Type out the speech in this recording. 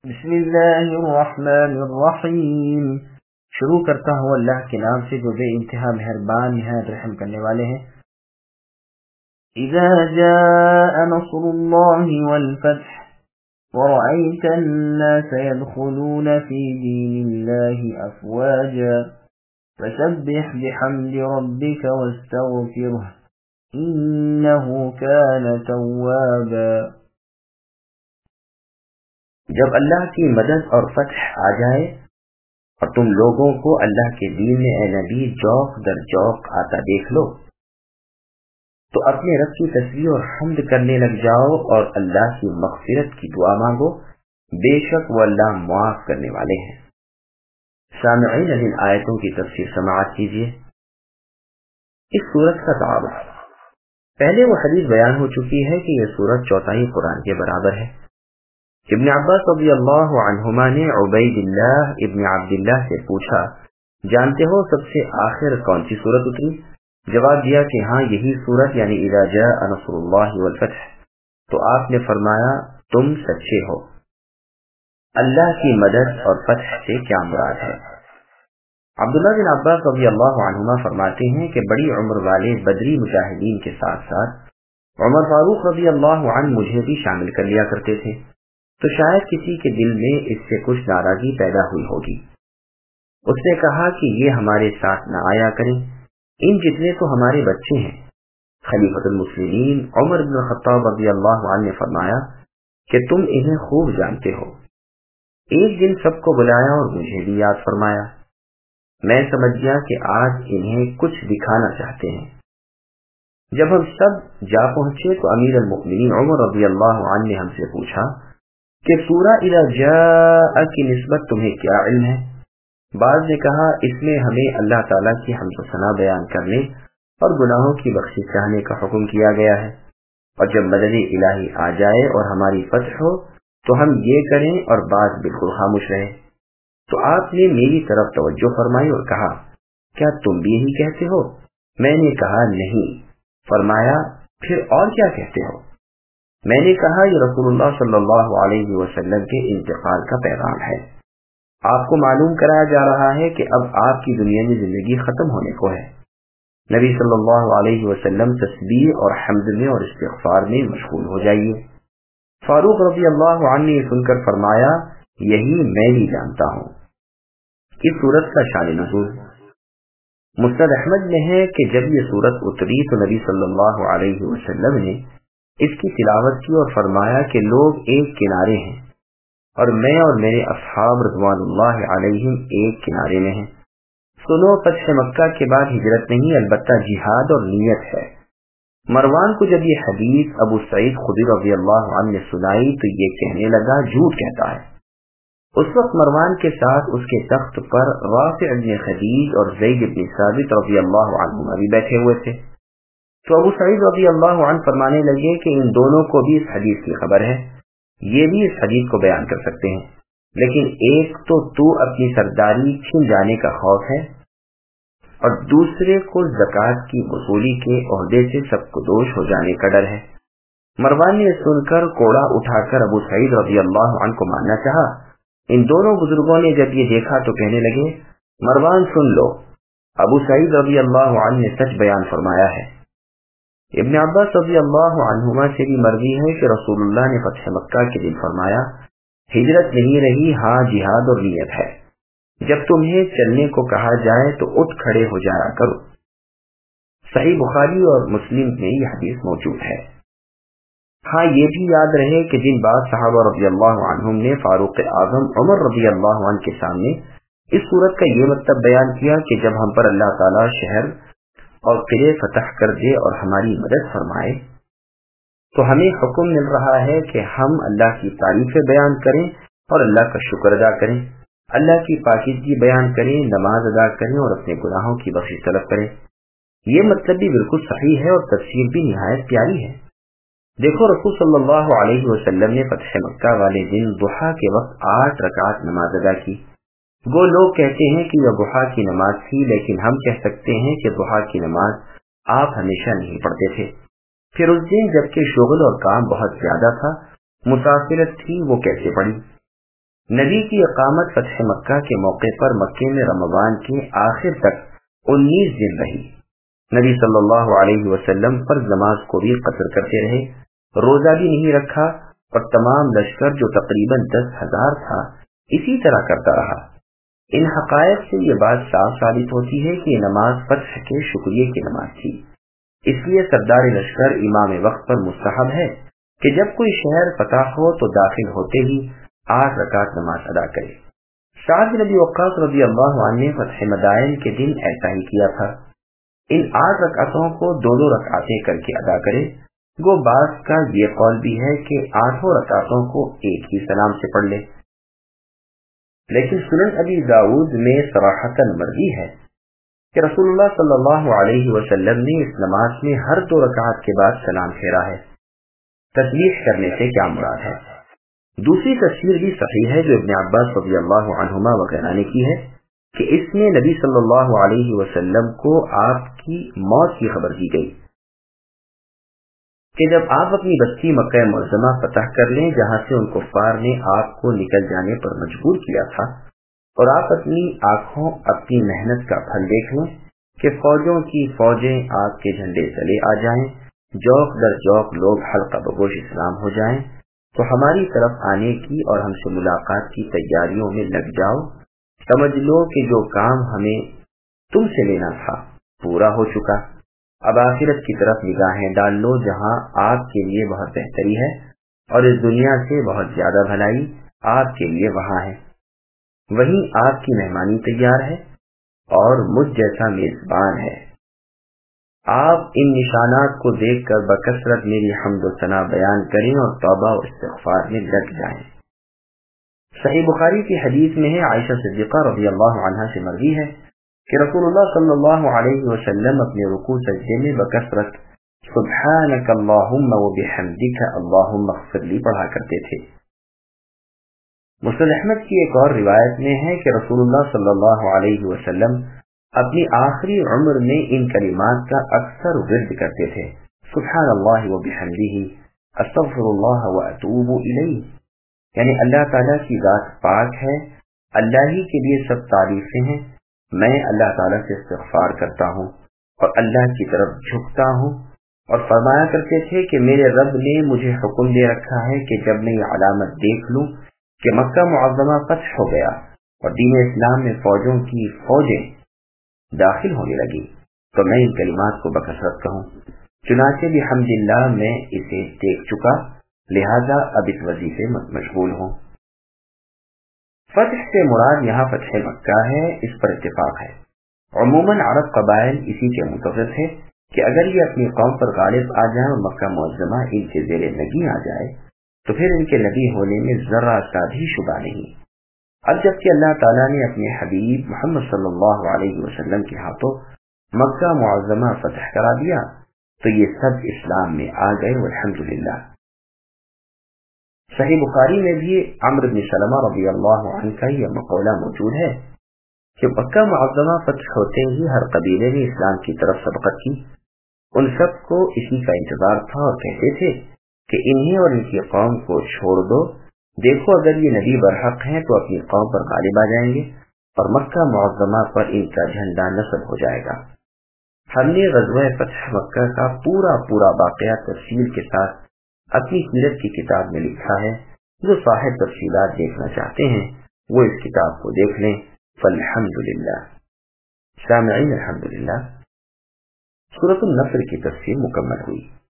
بسم اللہ الرحمن الرحیم۔ شروع کرتا ہوں اللہ کے نام سے جو بے انتہا مہربان نہایت رحم کرنے والے ہیں۔ اذا جاء نصر اللہ والفتح ورأيت الناس يدخلون في دين الله أفواجا فسبح بحمد ربك واستغفره إنه كان توابا۔ جب اللہ کی مدد اور فتح آ جائے اور تم لوگوں کو اللہ کے دین میں اے نبی جوق در جوق آتا دیکھ لو تو اپنے رب کی تسبیح اور حمد کرنے لگ جاؤ اور اللہ کی مغفرت کی دعا مانگو، بے شک وہ اللہ معاف کرنے والے ہیں۔ سامعین، ان آیتوں کی تفسیر سماعت کیجیے۔ اس سورت کا دعویٰ، پہلے وہ حدیث بیان ہو چکی ہے کہ یہ سورت چوتھائی قرآن کے برابر ہے۔ ابن عباس رضی اللہ عنہما نے عبید اللہ ابن عبداللہ سے پوچھا، جانتے ہو سب سے آخر کون سی سورت اتری؟ جواب دیا کہ ہاں یہی سورت یعنی اذا جاء نصر اللہ والفتح۔ تو آپ نے فرمایا تم سچے ہو۔ اللہ کی مدد اور فتح سے کیا مراد ہے؟ عبداللہ بن عباس رضی اللہ عنہما فرماتے ہیں کہ بڑی عمر والے بدری مجاہدین کے ساتھ ساتھ عمر فاروق رضی اللہ عنہ مجھے بھی شامل کر لیا کرتے تھے، تو شاید کسی کے دل میں اس سے کچھ ناراضی پیدا ہوئی ہوگی۔ اس نے کہا کہ یہ ہمارے ساتھ نہ آیا کریں، ان جتنے تو ہمارے بچے ہیں۔ خلیفۃ المسلمین عمر بن الخطاب رضی اللہ عنہ نے فرمایا کہ تم انہیں خوب جانتے ہو۔ ایک دن سب کو بلایا اور مجھے بھی یاد فرمایا۔ میں سمجھ گیا کہ آج انہیں کچھ دکھانا چاہتے ہیں۔ جب ہم سب جا پہنچے تو امیر المؤمنین عمر رضی اللہ عنہ نے ہم سے پوچھا کہ سورہ اذا جاء کی نسبت تمہیں کیا علم ہے؟ بعض نے کہا اس میں ہمیں اللہ تعالیٰ کی حمد و ثنا بیان کرنے اور گناہوں کی بخشش چاہنے کا حکم کیا گیا ہے، اور جب مدد الہی آ جائے اور ہماری فتح ہو تو ہم یہ کریں، اور بعض بالکل خاموش رہے۔ تو آپ نے میری طرف توجہ فرمائی اور کہا کیا تم بھی یہی کہتے ہو؟ میں نے کہا نہیں۔ فرمایا پھر اور کیا کہتے ہو؟ میں نے کہا یہ رسول اللہ صلی اللہ علیہ وسلم کے انتقال کا پیغام ہے۔ آپ کو معلوم کرایا جا رہا ہے کہ اب آپ کی دنیا میں زندگی ختم ہونے کو ہے۔ نبی صلی اللہ علیہ وسلم تسبیح اور حمد میں اور استغفار میں مشغول ہو جائیے۔ فاروق رضی اللہ عنہ نے سن کر فرمایا یہی میں بھی جانتا ہوں۔ اس سورت کا شان نزول مسند احمد میں ہے کہ جب یہ سورت اتری تو نبی صلی اللہ علیہ وسلم نے اس کی تلاوت کی اور فرمایا کہ لوگ ایک کنارے ہیں اور میں اور میرے اصحاب رضوان اللہ علیہم ایک کنارے میں ہیں۔ سنو، فتح مکہ کے بعد ہجرت نہیں البتہ جہاد اور نیت ہے۔ مروان کو جب یہ حدیث ابو سعید خدری رضی اللہ عنہ نے سنائی تو یہ کہنے لگا جھوٹ کہتا ہے۔ اس وقت مروان کے ساتھ اس کے تخت پر رافع بن خدیج اور زید بن ثابت رضی اللہ عنہما بھی بیٹھے ہوئے تھے۔ تو ابو سعید رضی اللہ عنہ فرمانے لگے کہ ان دونوں کو بھی اس حدیث کی خبر ہے، یہ بھی اس حدیث کو بیان کر سکتے ہیں، لیکن ایک تو اپنی سرداری چھن جانے کا خوف ہے اور دوسرے کو زکوٰۃ کی وصولی کے عہدے سے سب کو دوش ہو جانے کا ڈر ہے۔ مروان نے سن کر کوڑا اٹھا کر ابو سعید رضی اللہ عنہ کو مارنا چاہا۔ ان دونوں بزرگوں نے جب یہ دیکھا تو کہنے لگے مروان سن لو، ابو سعید رضی اللہ عنہ نے سچ بیان فرمایا ہے۔ ابن عباس رضی اللہ عنہما سے بھی مروی ہے کہ رسول اللہ نے فتح مکہ کے دن فرمایا ہجرت نہیں رہی، ہاں جہاد اور نیت ہے۔ جب تمہیں چلنے کو کہا جائے تو اٹھ کھڑے ہو جایا کرو۔ صحیح بخاری اور مسلم میں یہ حدیث موجود ہے۔ ہاں یہ بھی یاد رہے کہ جن بعض صحابہ رضی اللہ عنہم نے فاروق اعظم عمر رضی اللہ عنہ کے سامنے اس صورت کا یہ مطلب بیان کیا کہ جب ہم پر اللہ تعالیٰ شہر اور قلعے فتح کر دے اور ہماری مدد فرمائے تو ہمیں حکم مل رہا ہے کہ ہم اللہ کی تعریفیں بیان کریں اور اللہ کا شکر ادا کریں، اللہ کی پاکیزگی بیان کریں، نماز ادا کریں اور اپنے گناہوں کی بخشش طلب کریں۔ یہ مطلب بھی بالکل صحیح ہے اور تفسیر بھی نہایت پیاری ہے۔ دیکھو رسول صلی اللہ علیہ وسلم نے فتح مکہ والے دن ضحیٰ کے وقت 8 رکعت نماز ادا کی۔ وہ لوگ کہتے ہیں کہ یہ ضحیٰ کی نماز تھی، لیکن ہم کہہ سکتے ہیں کہ ضحیٰ کی نماز آپ ہمیشہ نہیں پڑھتے تھے۔ پھر اس دن جبکہ شغل اور کام بہت زیادہ تھا، مسافرت تھی، وہ کیسے پڑھی؟ نبی کی اقامت فتح مکہ کے موقع پر مکے میں رمضان کے آخر تک 19 دن رہی۔ نبی صلی اللہ علیہ وسلم فرض نماز کو بھی قصر کرتے رہے، روزہ بھی نہیں رکھا، اور تمام لشکر جو تقریباً 10,000 تھا اسی طرح کرتا رہا۔ ان حقائق سے یہ بات صاف ثابت ہوتی ہے کہ یہ نماز فتح کے شکریہ کی نماز تھی۔ اس لیے سردار لشکر امام وقت پر مستحب ہے کہ جب کوئی شہر فتح ہو تو داخل ہوتے ہی 8 رکعت نماز ادا کرے۔ سعد بن ابی وقاص رضی اللہ عنہ نے فتح مدائن کے دن ایسا ہی کیا تھا۔ ان 8 رکعتوں کو 2 رکعتیں کر کے ادا کرے۔ گو بعض کا یہ قول بھی ہے کہ 8 رکعتوں کو ایک ہی سلام سے پڑھ لے، لیکن سنن ابی داؤد میں صراحتاً مروی ہے کہ رسول اللہ صلی اللہ علیہ وسلم نے اس نماز میں ہر 2 رکعت کے بعد سلام پھیرا ہے۔ تسبیح کرنے سے کیا مراد ہے؟ دوسری تفسیر بھی صحیح ہے جو ابن عباس رضی اللہ عنہما وغیرہ نے کی ہے کہ اس میں نبی صلی اللہ علیہ وسلم کو آپ کی موت کی خبر دی گئی کہ جب آپ اپنی بستی مکہ معظمہ فتح کر لیں جہاں سے ان کفار نے آپ کو نکل جانے پر مجبور کیا تھا، اور آپ اپنی آنکھوں اپنی محنت کا پھل دیکھ لیں کہ فوجوں کی فوجیں آپ کے جھنڈے تلے آ جائیں، جوق در جوق لوگ حلقہ بگوش اسلام ہو جائیں، تو ہماری طرف آنے کی اور ہم سے ملاقات کی تیاریوں میں لگ جاؤ۔ سمجھ لو کہ جو کام ہمیں تم سے لینا تھا پورا ہو چکا، اب آخرت کی طرف نگاہیں ڈال لو جہاں آپ کے لیے بہت بہتری ہے، اور اس دنیا سے بہت زیادہ بھلائی آپ کے لیے وہاں ہے۔ وہیں آپ کی مہمانی تیار ہے اور مجھ جیسا میزبان ہے۔ آپ ان نشانات کو دیکھ کر بکثرت میری حمد و ثنا بیان کریں اور توبہ و استغفار میں لگ جائیں۔ صحیح بخاری کی حدیث میں ہے، عائشہ صدیقہ رضی اللہ عنہا سے مروی ہے کہ رسول اللہ صلی اللہ علیہ وسلم اپنے رکوع سجدے میں بکثرت سبحانک اللہم وبحمدک اللہم اغفر لی پڑھا کرتے تھے۔ مسند احمد کی ایک اور روایت میں ہے کہ رسول اللہ صلی اللہ علیہ وسلم اپنی آخری عمر میں ان کلمات کا اکثر ورد کرتے تھے، سبحان اللہ وبحمدہ استغفر اللہ واتوب الیہ، یعنی اللہ تعالیٰ کی ذات پاک ہے، اللہ ہی کے لیے سب تعریفیں ہیں، میں اللہ تعالیٰ سے استغفار کرتا ہوں اور اللہ کی طرف جھکتا ہوں۔ اور فرمایا کرتے تھے کہ میرے رب نے مجھے حکم دے رکھا ہے کہ جب میں یہ علامت دیکھ لوں کہ مکہ معظمہ فتح ہو گیا اور دین اسلام میں فوجوں کی فوجیں داخل ہونے لگی تو میں ان کلمات کو بکثرت کہوں۔ چنانچہ بحمداللہ میں اسے دیکھ چکا، لہذا اب اس وظیفے میں مشغول ہوں۔ فتح سے مراد یہاں فتح مکہ ہے، اس پر اتفاق ہے۔ عموماً عرب قبائل اسی کے متفق ہے کہ اگر یہ اپنی قوم پر غالب آ جائیں اور مکہ معظمہ ان کے زیر نگی آ جائے تو پھر ان کے نبی ہونے میں ذرا سا بھی شبہ نہیں۔ اب جبکہ اللہ تعالیٰ نے اپنے حبیب محمد صلی اللہ علیہ وسلم کے ہاتھوں مکہ معظمہ فتح کرا دیا تو یہ سب اسلام میں آ گئے والحمدللہ۔ صحیح بخاری میں بھی عمرو بن سلمہ رضی اللہ عنہ کا یہ مقولہ موجود ہے کہ مکہ معظمہ فتح ہوتے ہی ہر قبیلے نے اسلام کی طرف سبقت کی، ان سب کو اسی کا انتظار تھا اور کہتے تھے کہ انہیں اور ان کی قوم کو چھوڑ دو، دیکھو اگر یہ نبی برحق ہیں تو اپنی قوم پر غالب آ جائیں گے اور مکہ معظمہ پر ان کا جھنڈا نصب ہو جائے گا۔ ہم نے غزوہ فتح مکہ کا پورا واقعہ تفصیل کے ساتھ اپنی سیرت کی کتاب میں لکھا ہے، جو صاحب تفصیلات دیکھنا چاہتے ہیں وہ اس کتاب کو دیکھ لیں۔ فالحمدللہ۔ سامعین الحمدللہ، سورۃ النصر کی تفسیر مکمل ہوئی۔